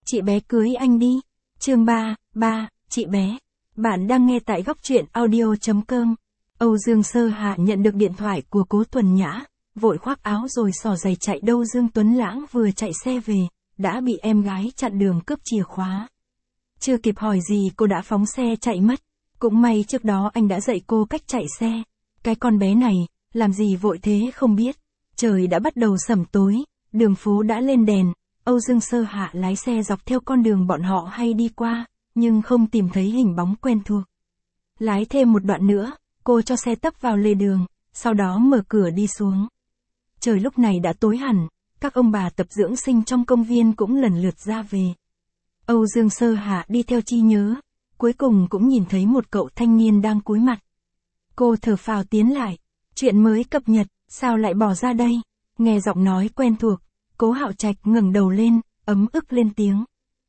Chị bé cưới anh đi. Chương 3, chị bé. Bạn đang nghe tại góc truyện audio.com. Âu Dương Sơ Hạ nhận được điện thoại của Cố Tuần Nhã, vội khoác áo rồi xỏ giày chạy đâu. Dương Tuấn Lãng vừa chạy xe về, đã bị em gái chặn đường cướp chìa khóa. Chưa kịp hỏi gì cô đã phóng xe chạy mất. Cũng may trước đó anh đã dạy cô cách chạy xe. Cái con bé này, làm gì vội thế không biết. Trời đã bắt đầu sẩm tối, đường phố đã lên đèn. Âu Dương Sơ Hạ lái xe dọc theo con đường bọn họ hay đi qua, nhưng không tìm thấy hình bóng quen thuộc. Lái thêm một đoạn nữa, cô cho xe tấp vào lề đường, sau đó mở cửa đi xuống. Trời lúc này đã tối hẳn, các ông bà tập dưỡng sinh trong công viên cũng lần lượt ra về. Âu Dương Sơ Hạ đi theo trí nhớ, cuối cùng cũng nhìn thấy một cậu thanh niên đang cúi mặt. Cô thở phào tiến lại, chuyện mới cập nhật, sao lại bỏ ra đây? Nghe giọng nói quen thuộc, Cố Hạo Trạch ngẩng đầu lên, ấm ức lên tiếng.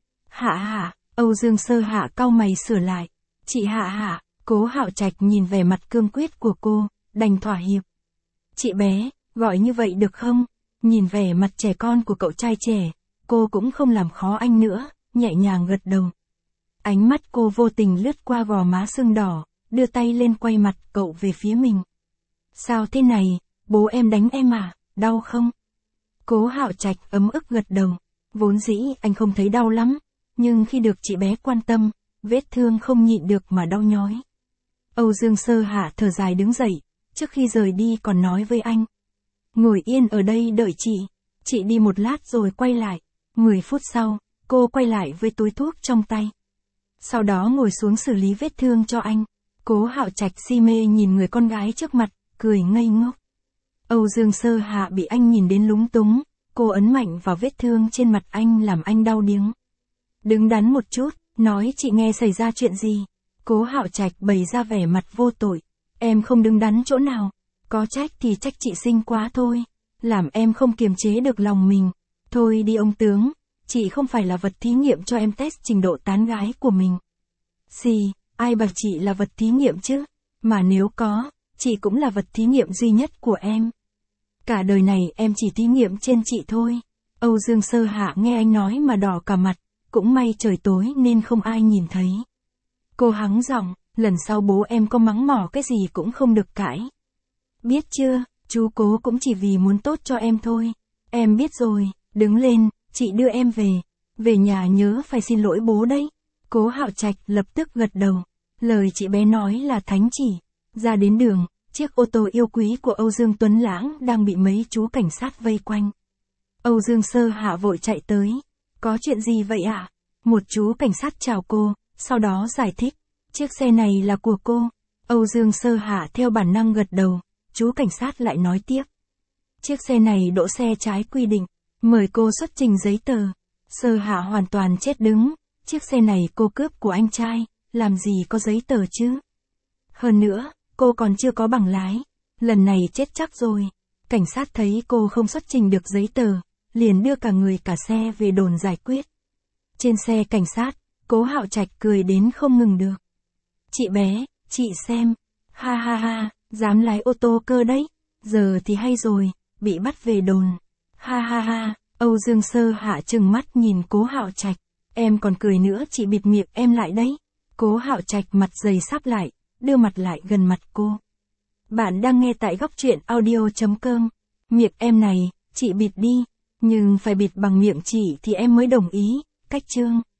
Hạ, Âu Dương Sơ Hạ cau mày sửa lại. Chị Hạ. Cố Hạo Trạch nhìn vẻ mặt cương quyết của cô, đành thỏa hiệp. Chị bé, gọi như vậy được không? Nhìn vẻ mặt trẻ con của cậu trai trẻ, cô cũng không làm khó anh nữa, nhẹ nhàng gật đầu. Ánh mắt cô vô tình lướt qua gò má sưng đỏ, đưa tay lên quay mặt cậu về phía mình. Sao thế này, bố em đánh em à, đau không? Cố Hạo Trạch ấm ức gật đầu, vốn dĩ anh không thấy đau lắm, nhưng khi được chị bé quan tâm, vết thương không nhịn được mà đau nhói. Âu Dương Sơ Hạ thở dài đứng dậy, trước khi rời đi còn nói với anh. Ngồi yên ở đây đợi chị đi một lát rồi quay lại. 10 phút sau, cô quay lại với túi thuốc trong tay. Sau đó ngồi xuống xử lý vết thương cho anh. Cố Hạo Trạch si mê nhìn người con gái trước mặt, cười ngây ngốc. Âu Dương Sơ Hạ bị anh nhìn đến lúng túng, cô ấn mạnh vào vết thương trên mặt anh làm anh đau điếng. Đứng đắn một chút, nói chị nghe xảy ra chuyện gì. Cố Hạo Trạch bày ra vẻ mặt vô tội. Em không đứng đắn chỗ nào, có trách thì trách chị xinh quá thôi, làm em không kiềm chế được lòng mình. Thôi đi ông tướng, chị không phải là vật thí nghiệm cho em test trình độ tán gái của mình. Ai bảo chị là vật thí nghiệm chứ, mà nếu có, chị cũng là vật thí nghiệm duy nhất của em. Cả đời này em chỉ thí nghiệm trên chị thôi. Âu Dương Sơ Hạ nghe anh nói mà đỏ cả mặt, cũng may trời tối nên không ai nhìn thấy. Cô hắng giọng, lần sau bố em có mắng mỏ cái gì cũng không được cãi. Biết chưa, chú Cố cũng chỉ vì muốn tốt cho em thôi. Em biết rồi, đứng lên, chị đưa em về. Về nhà nhớ phải xin lỗi bố đấy. Cố Hạo Trạch lập tức gật đầu. Lời chị bé nói là thánh chỉ. Ra đến đường, chiếc ô tô yêu quý của Âu Dương Tuấn Lãng đang bị mấy chú cảnh sát vây quanh. Âu Dương Sơ Hạ vội chạy tới. Có chuyện gì vậy ạ? Một chú cảnh sát chào cô, sau đó giải thích. Chiếc xe này là của cô. Âu Dương Sơ Hạ theo bản năng gật đầu. Chú cảnh sát lại nói tiếp. Chiếc xe này đỗ xe trái quy định. Mời cô xuất trình giấy tờ. Sơ Hạ hoàn toàn chết đứng. Chiếc xe này cô cướp của anh trai, làm gì có giấy tờ chứ? Hơn nữa, cô còn chưa có bằng lái. Lần này chết chắc rồi. Cảnh sát thấy cô không xuất trình được giấy tờ, liền đưa cả người cả xe về đồn giải quyết. Trên xe cảnh sát, Cố Hạo Trạch cười đến không ngừng được. Chị bé, chị xem. Ha, dám lái ô tô cơ đấy. Giờ thì hay rồi, bị bắt về đồn. Ha, Âu Dương Sơ Hạ trừng mắt nhìn Cố Hạo Trạch. Em còn cười nữa, chị bịt miệng em lại đấy. Cố Hạo Trạch mặt dày sắp lại, đưa mặt lại gần mặt cô. Bạn đang nghe tại góc truyện audio.com. Miệng em này, chị bịt đi, nhưng phải bịt bằng miệng chị thì em mới đồng ý. Cách chương.